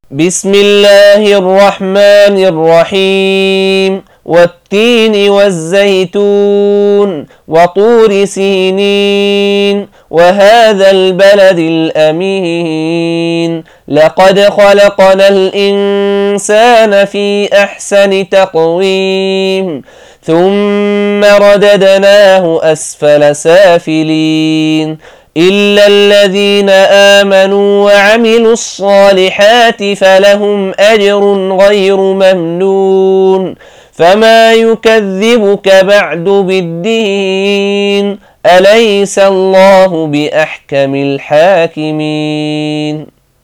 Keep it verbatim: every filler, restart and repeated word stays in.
بسم الله الرحمن الرحيم والتين والزيتون وطور سينين وهذا البلد الأمين لقد خلقنا الإنسان في أحسن تقويم ثم رددناه أسفل سافلين إلا الذين آمنوا وعملوا الصالحات فلهم أجر غير ممنون فما يكذبك بعد بالدين أليس الله بأحكم الحاكمين.